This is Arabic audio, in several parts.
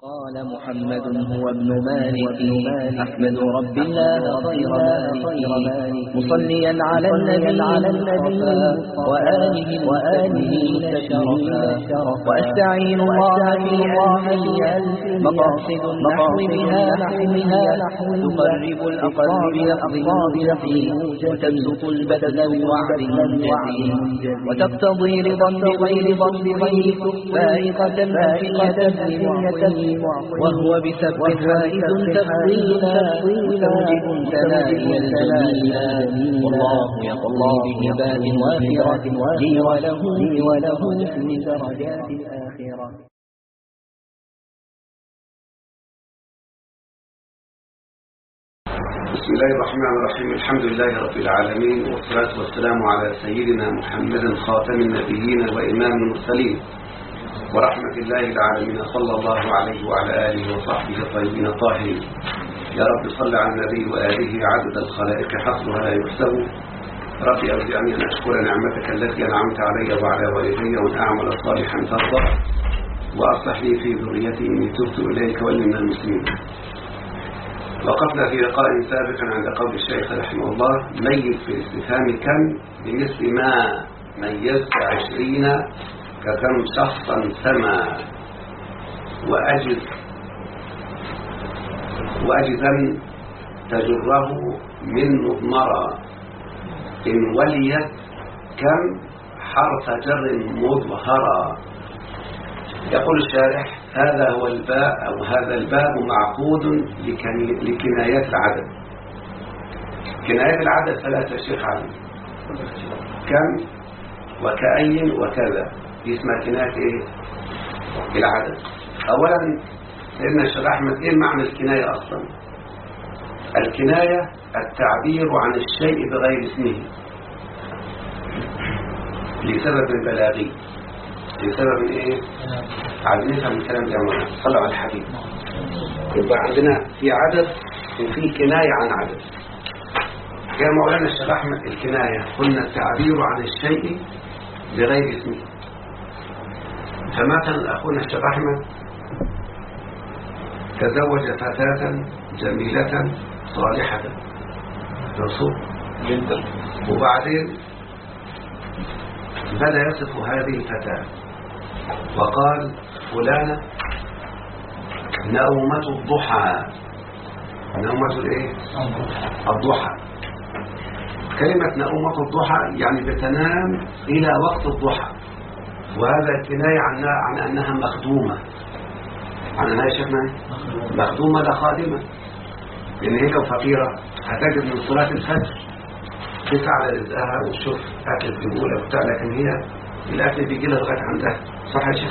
قال محمد هو ابن مالك أحمد رب الله خير مالك مصليا على النبي وآله شرفا وأستعين الله في ألف مقاصد النحو بها تقرب الأقرب يقضي وتبسط البدن بوعد منجزي وتقتضي رضا بغير ضمه فائقة وهو بسبب فائد تفضيلا مستوجب تنائي الجميلا والله يقضي بهبات وافرة لي وله في درجات الآخرة. بسم الله الرحمن الرحيم. الحمد لله رب العالمين، والصلاة والسلام على سيدنا محمد خاتم النبيين وإمام المرسلين ورحمة الله العالمين، صلى الله عليه وعلى آله وصحبه الطيبين الطاهرين. يا رب صل على النبي وآله عدد الخلائق حصرها لا يحسب. ربي أوزعني أن أشكر نعمتك التي أنعمت علي وعلى والدي وأن أعمل صالحا ترضى وأصلح لي في ذريتي إني تبت إليك وإني من المسلمين. وقفنا في لقاء سابق عند قول الشيخ رحمه الله: ميز في الاستفهام كم بمثل ما ميزت 20 ككم شخصا سما وأجزا تجره من مضمرة إن وليت كم حرف جر مظهرا. يقول الشارح: هذا هو الباء أو هذا الباب معقود لكنايات العدد. كنايات العدد ثلاثة شيخ علي: كم وكأي وكذا. اسمها كناية ايه؟ العدد. اولا سيدنا الشيخ احمد، ايه معنى الكناية اصلا؟ الكناية التعبير عن الشيء بغير اسمه لسبب بلاغي. لسبب ايه؟ عايزين نفهم الكلام ده. صلوا على الحبيب. يبقى عندنا في عدد وفي كناية عن عدد. قال مولانا الشيخ احمد: الكناية قلنا التعبير عن الشيء بغير اسمه. فمثلا أخونا الشيخ أحمد تزوج فتاة جميلة صالحة رسول جدا، وبعدين بدأ يصف هذه الفتاة وقال: فلانة نومة الضحى. نومة الايه؟ الضحى. كلمة نومة الضحى يعني بتنام إلى وقت الضحى، وهذا الكناية عن أنها مخدومة. عن أنها شفنا مخدومة لا خادمة، لأن هي لو فقيرة هتجد من صلاة الفجر تسعى على رزقها وتشوف أكل الجمولة وبتاع، لكن هي الأكل بيجي لها لغاية عندها. صح يا شيخ؟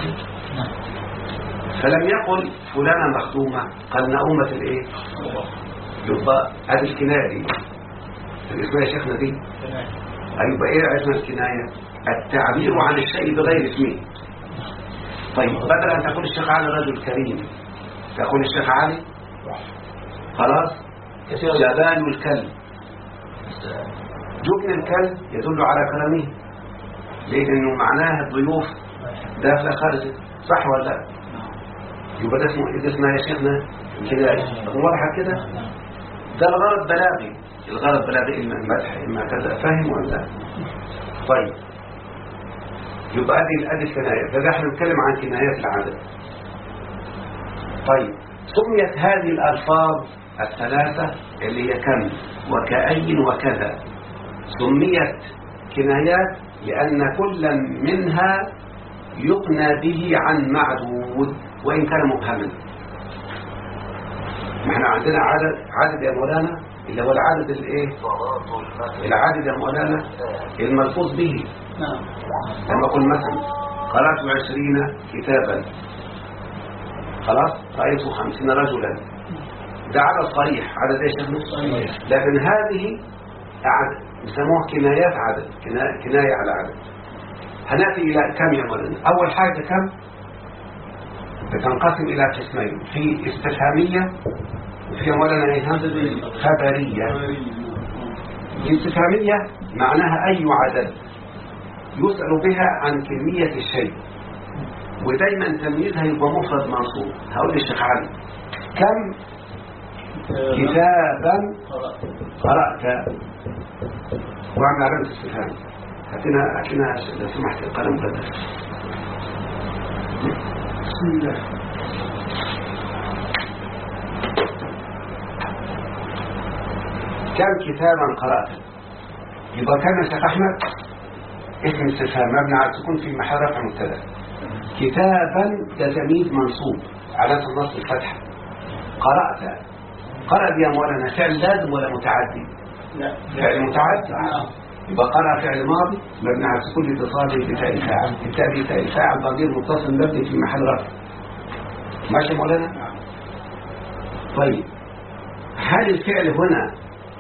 فلم يقل فلانة مخدومة، قال نؤومة الإيه؟ يبقى هذه الكناية دي الاسمها يا شيخنا دي. أيوة إيه اسمها الكناية؟ التعبير عن الشيء بغير اسمه. طيب بدل أن تقول الشيخ علي رجل كريم تقول الشيخ علي خلاص جبان الكلب. جبن الكلب يدل على كرمه، لأنه معناها الضيوف داخل خارج. صح ولا لا؟ يبقى ده اسمه إيه؟ اسمها يا شيخنا كناية. واضحة كده؟ ده الغرض بلاغي. الغرض بلاغي إما المدح إما كذا. فاهم ولا لا؟ طيب يبقى هذه الكناية. فده احنا نتكلم عن كنايات العدد. طيب سميت هذه الألفاظ الثلاثة اللي هي كم وكأي وكذا سميت كنايات لأن كل منها يقنى به عن معدود وإن كان مبهما. ما احنا عندنا عدد يا مولانا اللي هو العدد الايه؟ العدد يا مولانا الملفوظ به. لما أقول مثلا قرأت 20 كتابا، خلاص رأيت 50 رجلا، ده عدد صريح. عدد ايش يا شيخنا؟ لكن هذه عدد يسموها كنايات عدد، كناية على عدد. هنأتي إلى كم يا مولانا. أول حاجة كم بتنقسم إلى قسمين: في استفهامية وفي مولانا خبرية. الاستفهامية معناها أي عدد يسأل بها عن كمية الشيء، ودايما تمييزها يبقى مفرد منصوب. هقول للشيخ علي كم كتابا قرأت واعمل علامة استفهام. هاتنا لو سمحت القلم كده. بسم الله. كم كتابا قرأت؟ يبقى كان يا شيخ أحمد اسم استفهام مبني على السكون في محل رفع مبتدا. كتابا ده تمييز منصوب علامة النصب الفتحة. قرأت، قرأ دي يا مولانا فعل لازم ولا متعدي؟ لا فعل متعدي. يبقى قرأ فعل ماضي مبني على السكون لاتصاله بتاء الفاعل. بالتالي تاء الفاعل ضمير متصل مبني في محل رفع. ماشي يا مولانا؟ طيب هل الفعل هنا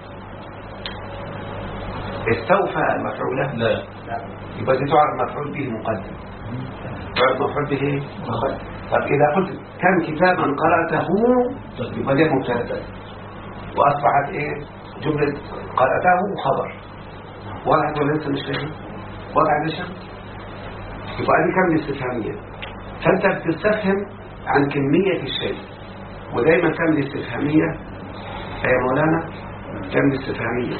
استوفى مفعوله؟ لا. يبقى دي تعرف مفعول به مقدم. تعرف مفعول به ايه؟ مقدم. طب إذا قلت كم كتابا قرأته يبقى دي مبتدأ وأصبحت إيه؟ جملة قرأته خبر. وضعت ولا لسه مش فاهم؟ وضعت ليش؟ يبقى دي كم استفهامية. فأنت بتستفهم عن كمية الشيء، ودايما كم الاستفهامية يا مولانا كم الاستفهامية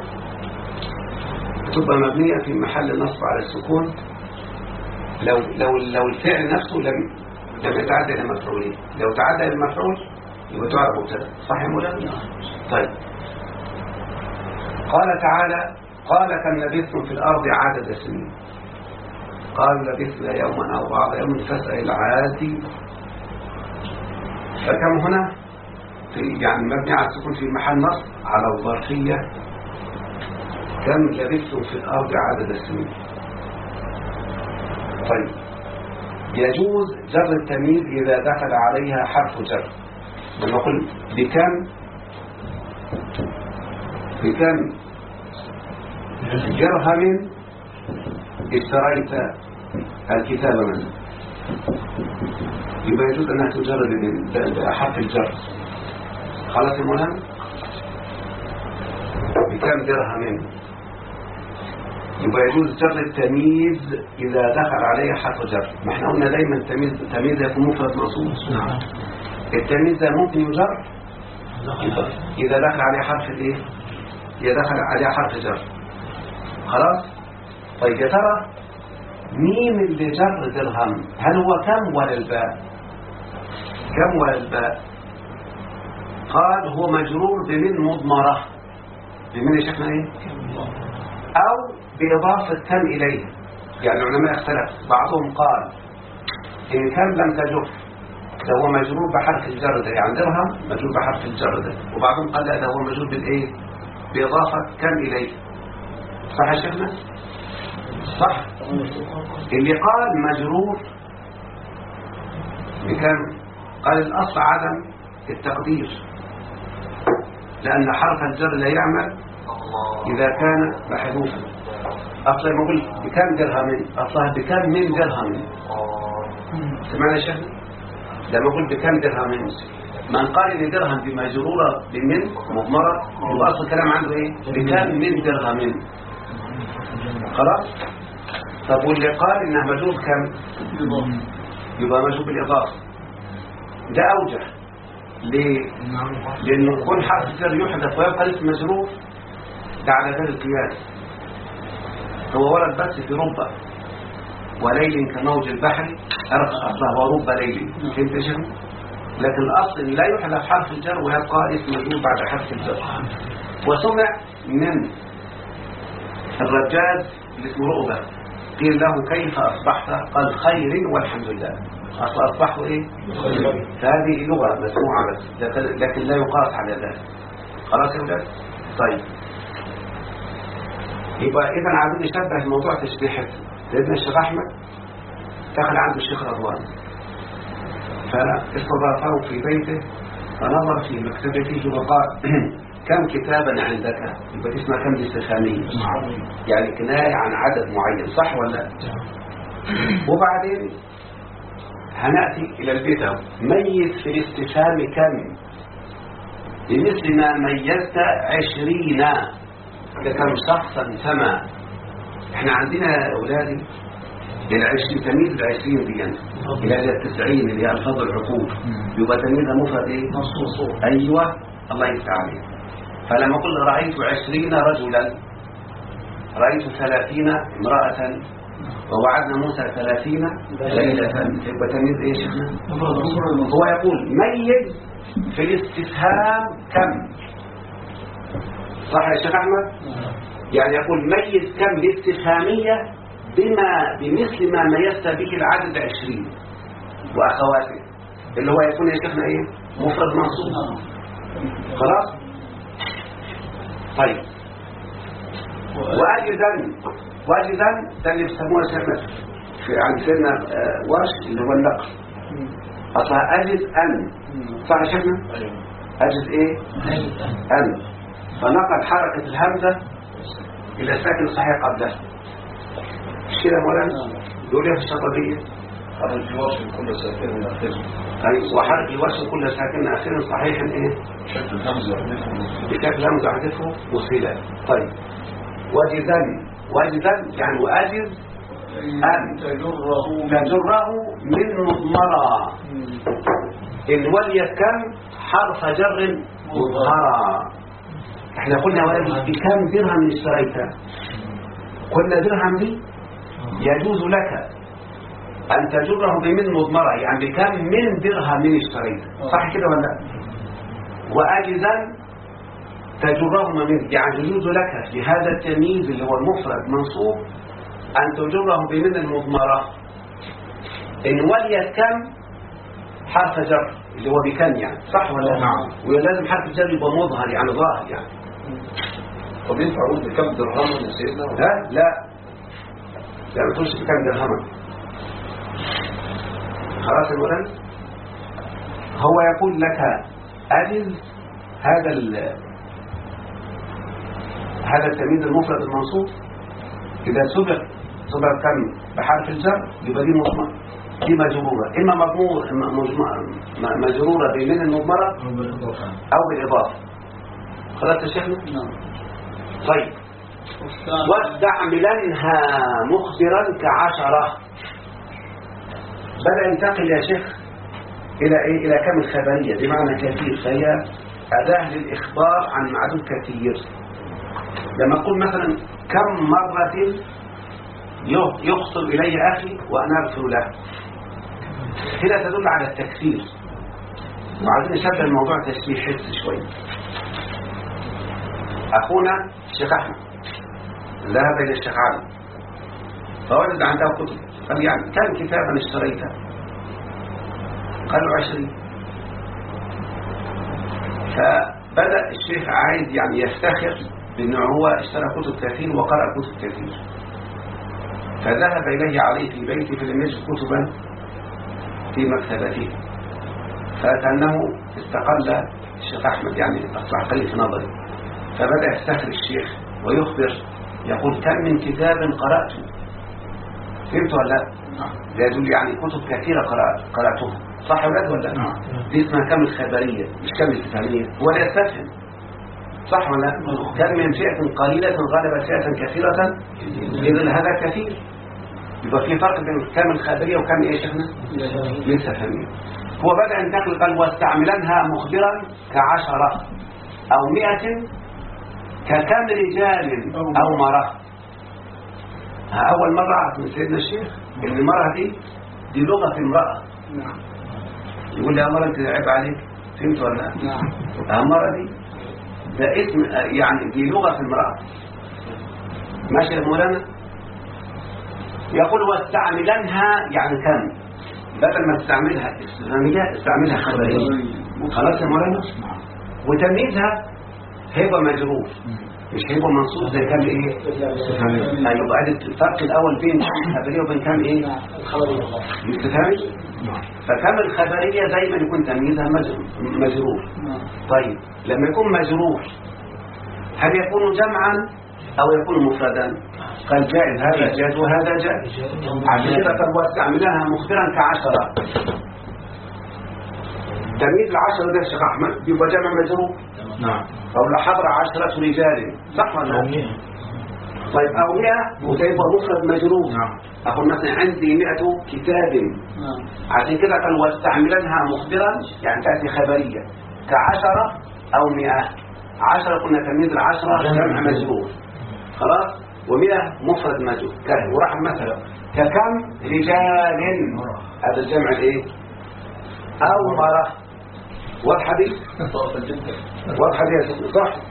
تبقى مبنية في محل نصب على السكون لو الفعل نفسه لم يتعدى إلى مفعولين. لو تعدى إلى المفعول يبقى تعرف مبتدأ. صح يا مولانا؟ طيب قال تعالى قال كم لبثتم في الأرض عدد سنين قالوا لبثنا يوما أو بعض يوم فاسأل العادي. فكم هنا يعني مبني على السكون في محل نصب على الظرفية. كم لبثتم في الأرض عدد السنين. طيب يجوز جر التمييز إذا دخل عليها حرف جر. لما نقول بكم درهم اشتريت الكتاب منه، يبقى يجوز أنها تجرد بحرف الجر. خلاص يا مولانا؟ بكم درهم يبقى يجوز جر التمييز إذا دخل عليه حرف جر. ما احنا قلنا دايما التمييز يكون مفرد منصوب. نعم. التمييز ده ممكن يجر إذا دخل عليه حرف الايه؟ إذا دخل عليه حرف جر. خلاص؟ طيب يا ترى مين اللي جر درهم؟ هل هو كم ولا الباء؟ كم ولا الباء؟ قال هو مجرور بمن مضمرة. بمن يا شيخنا ايه؟ أو بإضافة كم إليه. يعني العلماء اختلف. بعضهم قال إن كم لم تجر ده هو مجرور بحرف الجر ده، يعني درهم مجرور بحرف الجر ده. وبعضهم قال لا ده هو مجرور بالإيه؟ بإضافة كم إليه. صح يا شيخنا؟ صح. اللي قال مجرور بكم قال الأصل عدم التقدير، لأن حرف الجر لا يعمل إذا كان محذوفا. أصلا يقول بكم درهم، أصلا بكم من درهم. سمعنا يا شيخنا؟ لما يقول بكم درهم من قال إن درهم بمجرورة بمن مضمرة يبقى أصل الكلام عنده إيه؟ بكم من درهم. خلاص؟ طب واللي قال إنه مجرور كم يبقى مجرور بالإضافة. ده أوجه. ليه؟ لأنه يكون حرف الجر يحدث ويبقى اسم مجرور. ده على غير القياس. هو ورد بس في ربع وليل كموج البحر أصله ورب ليل. فهمت يا شيخ؟ لكن الأصل لا يحدث حرف الجر ويبقى اسم مجرور بعد حرف الجر. وسمع من الرجاز اللي اسمه رؤبة قيل له كيف أصبحت؟ قال خير والحمد لله. أصبحوا إيه؟ هذه لغة مسموعة بس لكن لا يقاس على ذلك. خلاص يا ولاد؟ طيب يبقى إذا عايزين نشبه موضوع تشبيه سيدنا الشيخ أحمد دخل عنده الشيخ رضوان فاستضافه في بيته فنظر في مكتبته وقال كم كتابا عندك؟ يبقى اسمها كم استفهامية، يعني كناية عن عدد معين. صح ولا؟ وبعدين هنأتي إلى البيت ميز في الاستفهام كم بمثل ما ميزت 20 كم شخصا فما. احنا عندنا يا أولادي تمييز ال20 دي يعني إلى 90 اللي هي ألفاظ العقول يبقى تمييزها مفرد إيه؟ منصوب. أيوة الله يفتح عليك. فلما قلت رأيت 20 رجلا، رأيت 30 امرأة، ووعدنا موسى 30 ليلة، يبقى تمييز إيه يا شيخنا؟ هو يقول ميز في الاستفهام كم، صح يا شيخ أحمد؟ يعني يقول ميز كم الاستفهامية بمثل ما ميزت به العدد 20 وأخواته، اللي هو يكون يا شيخنا إيه؟ مفرد منصوب. خلاص؟ طيب وأجزا ده اللي بيسموها شيخنا عند سيدنا ورش اللي هو النقل، أصلا أجز أن، صح يا شيخنا؟ أجز إيه؟ أن، فنقل حركة الهمزة إلى ساكن صحيح قبلها، مش كده مولانا؟ يقول لي في الشطبية حرف الوصل كل ساكن آخر. أي وحرف الوصل كل ساكن آخر صحيح إيه؟ بشكل همزة حدثه وصيلة. طيب وجزا يعني وأجز أن تجره من مضمرة إن وليت كم حرف جر مظهرة. احنا قلنا ولدي بكم درهم اشتريتها، قلنا درهم دي يجوز لك أن تجره بمن مضمرة، يعني بكم من درهم اشتريتها، صح كده ولا؟ وأجزا تجره من، يعني يجوز لك لهذا التمييز اللي هو المفرد منصوب أن تجره بمن المضمرة إن وليت كم حرف جر اللي هو بكم، يعني صح ولا؟ نعم. ولازم حرف الجر يبقى مظهر يعني ظاهر يعني. طب ينفع أقول بكم درهم يا سيدنا؟ لا ما تقولش بكم درهم. خلاص المولان هو يقول لك أجز هذا التمييز المفرد المنصوب إذا سبق كم بحرف الجر يبقى دي مجرورة، إما مضمور إما مجرورة بمن المضمرة أو بالإضافة. خلاص يا شيخنا؟ نعم. طيب واستعملنها مخبرا ك10 بدأ ينتقل يا شيخ إلى إيه؟ إلى كم الخبرية بمعنى كثير، فهي أداة للإخبار عن معدود كثير. لما أقول مثلا كم مرة يخطب إلي أخي وأنا أغفر له، هنا تدل على التكثير، وعايزين نشبه الموضوع تشبيه حس شوي. أخونا الشيخ أحمد ذهب إلى الشيخ علي فوجد عنده كتب، قال يعني كم كتابا اشتريتها؟ قالوا 20. فبدأ الشيخ عايز يعني يفتخر بأنه هو اشترى كتب كثير وقرأ كتب كثير، فذهب إليه عليه في بيته فلم يجد كتبا في مكتبته، فكأنه استقل الشيخ أحمد يعني أصبح قليل في نظري، فبدأ يفتخر الشيخ ويخبر يقول كم من كتاب قرأته. فهمت ولا لا؟ ده يدل يعني كتب كثيرة قرأتها، صح ولا لا؟ دي اسمها كم الخبرية مش كم الاستفهامية، هو لا يستفهم، صح ولا لا؟ كم من فئة قليلة غلبت فئة كثيرة إذن هذا كثير. يبقى في فرق بين كم الخبرية وكم ايه يا شيخنا؟ الاستفهامية. هو بدأ ينتقل قال واستعملنها مخبرا ك10 أو 100 ككم رجال أو مرة. أول مرة عرف من سيدنا الشيخ إن المرأة دي لغة امرأة. يقول لي يا مرة أنت عيب عليك، فهمت ولا لا؟ المرأة دي ده اسم يعني دي لغة امرأة، ماشي يا مولانا؟ يقول واستعملنها يعني كم، بدل ما تستعملها استفهامية استعملها خبرية. خلاص يا مولانا؟ وتمييزها هيبقى مجرور مش هيبقى منصوب زي كم ايه استفهامية. يبقى ادي الفرق الاول بين الخبرية وبين كم ايه الاستفهامية. فكم الخبرية دايما يكون تمييزها مجرور. طيب لما يكون مجرور هل يكون جمعا او يكون مفردا؟ قال جائز، هذا جائز وهذا جائز. عشان كده قال واستعملها مخبرا ك10. تمييز ال10 ده يا شيخ احمد بيبقى جمع مجرور. نعم. أو لحضر 10 رجال، صح ولا لا؟ طيب أو 100 وتبقى مفرد مجرور. أقول مثلا عندي 100 كتاب. عشان كده قال واستعملنها مخبرا، يعني تأتي خبرية ك10 أو 100. 10 قلنا تمييز ال10 جمع مجرور خلاص، و100 مفرد مجرور. وراح مثلا ككم رجال، هذا الجمع الايه؟ أو مرة. واضحة دي؟ واضحة دي يا سيدي صح؟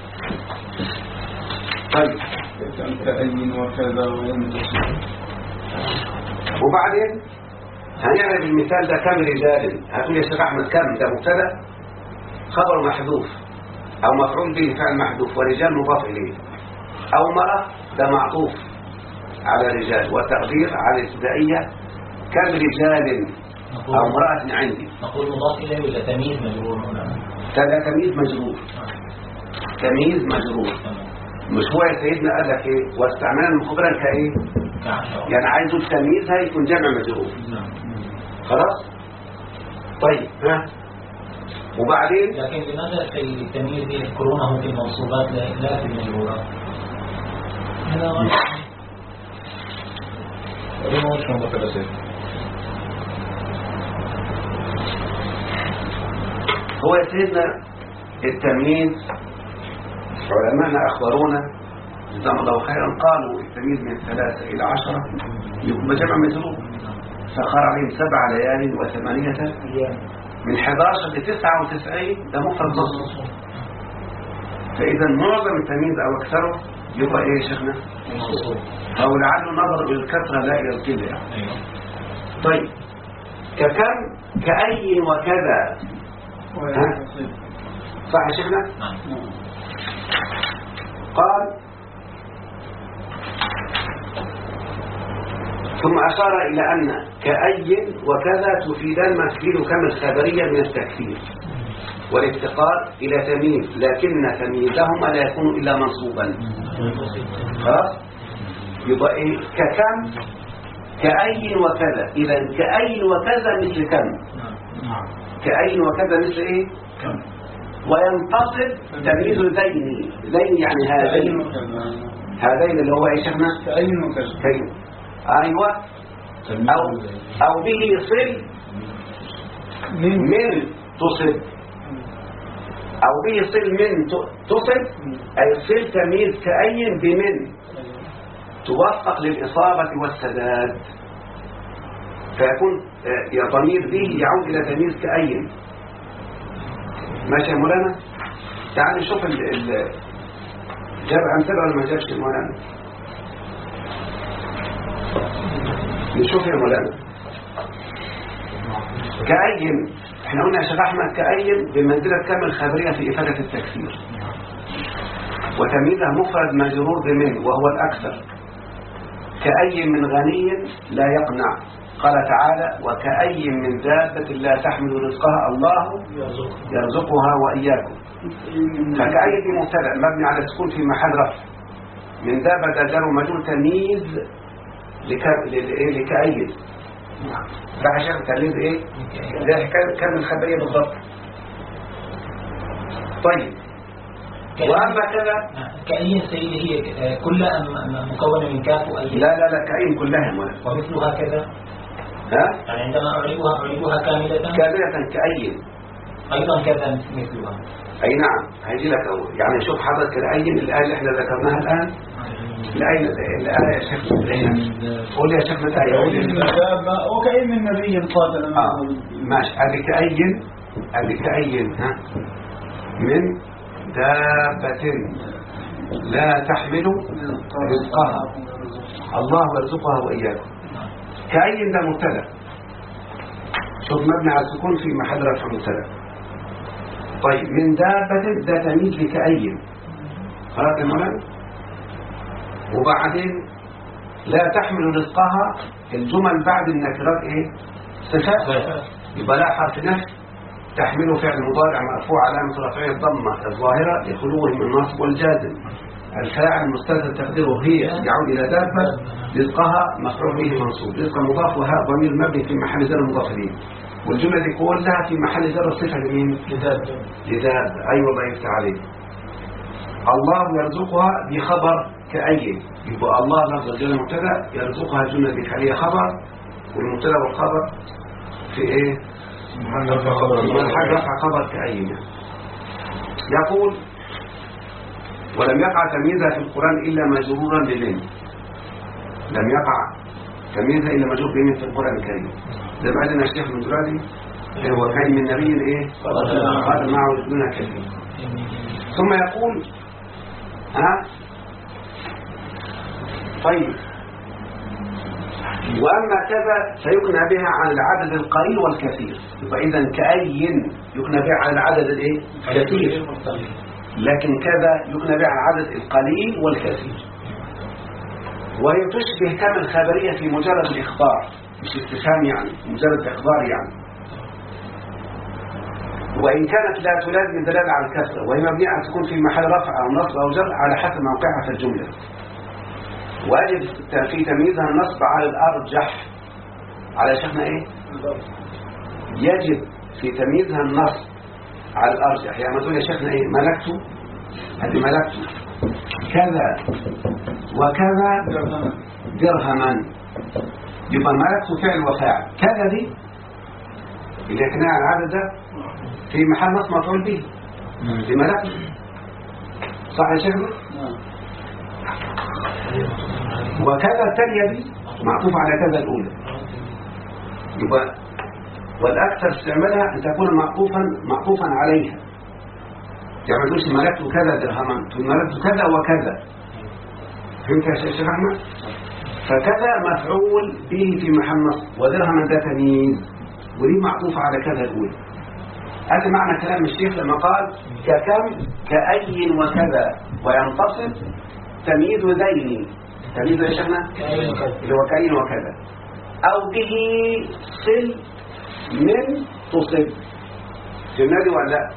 طيب كأين وكذا وينتصر. وبعدين هنعرف المثال ده كم رجال. هتقول يا شيخ أحمد كم ده مبتدا خبر محذوف أو مفعول به فعل محذوف، ورجال مضاف إليه. أو مرة ده معطوف على رجال، وتقدير على الابتدائية كم رجال أو امرأة عندي. نقول مضاف إليه ولا تمييز مجرور هنا؟ ده تمييز مجرور. تمييز مجرور. مش هو يا سيدنا قال لك ايه واستعملنا مخبرا كايه؟ يعني عايزه التمييز هيكون جمع مجرور. خلاص. طيب ها وبعدين لكن لماذا في التمييز يذكرونه في المنصوبات لا في المجرورات؟ هذا هو يا سيدنا التمييز علماءنا أخبرونا جزاهم الله خيرا قالوا التمييز من 3 إلى 10 يكون جمع مجرور، فقال عليهم 7 ليال و8 أيام. من 11 ل 99 ده مفرد مصر. فإذا معظم التمييز أو أكثره يبقى إيه يا شيخنا؟ أو لعله نظر إلى الكثرة لا إلى القلة يعني. طيب ككم كأي وكذا صح يا شيخنا؟ قال ثم أشار إلى أن كأي وكذا تفيدان ما تفيد كما الخبرية من التكثير والافتقار إلى تمييز، لكن تمييزهما لا يكون إلا منصوبا. خلاص يبقى إيه ككم كأي وكذا. إذا كأي وكذا مثل كم. كأي وكذا مثل إيه؟ كم. وينتصب تمييز ذين يعني هذين اللي هو ايه شيخنا؟ كأين وكذا. ايوه. او به صل من تصب، او به صل من تصب، اي صل تمييز كأين بمن توفق للإصابة والسداد، فيكون ضمير به يعود إلى تمييز كأين. ماشي يا مولانا؟ تعال نشوف جاب أمثلة ولا ما جابش يا مولانا؟ نشوف يا مولانا. كأين احنا قلنا يا شيخ أحمد كأين بمنزلة كامل خبرية في إفادة التكثير، وتمييزها مفرد مجرور بمن وهو الأكثر. كأي من غني لا يقنع، قال تعالى وكأي من دابة لا تحمل رزقها الله يرزقها وإياكم. فكأي دي مبتدأ مبني على السكون في محل رفع. من دابة ده جار ومجرور تمييز لكأي. راح شاف تمييز ايه؟ ده كان الخبرية بالضبط. طيب وأما كذا كأي سيدي هي كلها مكونة من كاف وأي؟ لا كأي كلها مولا. ومثلها كذا؟ ها؟ يعني عندما أعربها كاملة كأي أيضا كذا مثلها. أي نعم هيجي لك أول. يعني شوف حضرتك الآية الآية اللي احنا ذكرناها الآن، الآية يا شيخ قول يا شيخ الآية وكأي من نبي قاتل ماشي. أدي كأي ها من دابة لا تحمل رزقها الله يرزقها وإياكم. كأي ده مبتدا، شوف مبني على السكون في محل رفع مبتدا. طيب من دابة ده تمييز لكأي. خلاص يا مولانا. وبعدين لا تحمل رزقها الجمل بعد النكرات ايه؟ صفات. يبقى لا حرف نفي تحمله فعل مضارع مرفوع علامة رفعه الضمة الظاهرة لخلوه من النصب والجازم. الفاعل مستتر تقديره هي يعود إلى دابة. رزقها مفعول به منصوب، رزق مضاف وهاء ضمير مبني في محل جر مضاف إليه. والجملة دي كلها في محل جر صفة لمين؟ لدابة. أيوة الله يفتح عليك. الله يرزقها بخبر كأي يبقى الله لفظ الجنة مبتدا، يرزقها الجنة بحالية خبر، والمبتدا والخبر في ايه؟ محل رفع خبر كأين. يقول ولم يقع تمييزها في القرآن إلا مجرورا بمن. لم يقع تمييزها إلا مجرور بمن في القرآن الكريم. زي ما قالنا الشيخ من دلوقتي هو كان من نبي ايه؟ قال معه دون كثير. ثم يقول طيب وأما كذا فيكنى بها عن العدد القليل والكثير. يبقى إذن كأين يكنى بها عن العدد الايه؟ الكثير، لكن كذا يكنى بها عن العدد القليل والكثير. وهي تشبه كما الخبرية في مجرد الإخبار، مش استفهام يعني، مجرد إخبار يعني. وإن كانت لا تلازم دلالة على الكسرة، وهي مبنية أن تكون في محل رفع أو نصب أو جر على حسب موقعها في الجملة. واجب في تمييزها النصب على الأرجح. على شيخنا إيه؟ يجب في تمييزها النصب على الأرجح. يعني ما تقول يا شيخنا إيه؟ ملكت، هذه ملكت كذا وكذا درهما، يبقى ملكت فعل وفاعل. كذا دي اللي كنا على العدد ده في محل نصب مفعول به في ملكت، صح يا شيخنا؟ وكذا الثانية دي معطوف على كذا الأولى. يبقى والأكثر استعمالها أن تكون معطوفا عليها. يعني ما تقولش ملكت كذا درهما، تقول ملكت كذا وكذا. فهمت يا شيخ أحمد؟ فكذا مفعول به في محل نصب، ودرهما ده تمييز، ودي معطوفة على كذا الأولى. هذا معنى كلام الشيخ لما قال ككم كأي وكذا، وينتصب تمييز ذين. تمييز يا شيخنا اللي هو كأي وكذا. أو به صل من تصب. جمالي ولا لا؟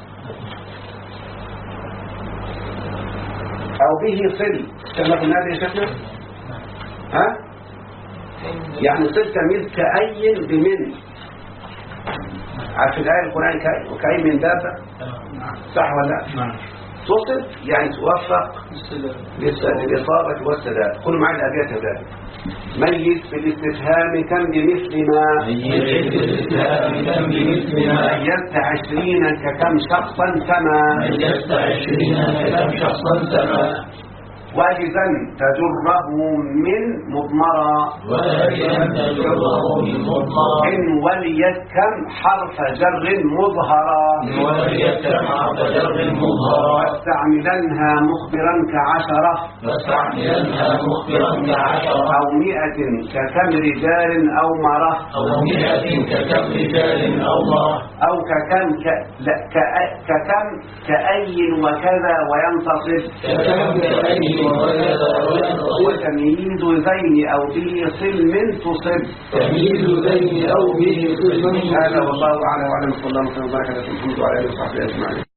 أو به صل كما قلنا يا شيخنا. ها؟ يعني صل تمييز كأي بمن. عارف الآية القرآن وكأي من دابة، صح ولا لا؟ تصل يعني توفق للإصابة والسداد. قل معي الأبيات ذلك. ميز بالاستفهام كم بمثل ما ميزت 20 ككم شخصا كما واجبا تجره من مضمرا إن وليت كم حرف جر مظهرا واستعملنها مخبرا كعشرة أو 100 ككم رجال أو مرة أو ككم كأي وكذا وينتصف وتمييز ذين أو به صل من تصب. هذا والله أعلم وأعلم. صلى الله عليه وسلم وبارك على محمد وعلى آله وصحبه أجمعين.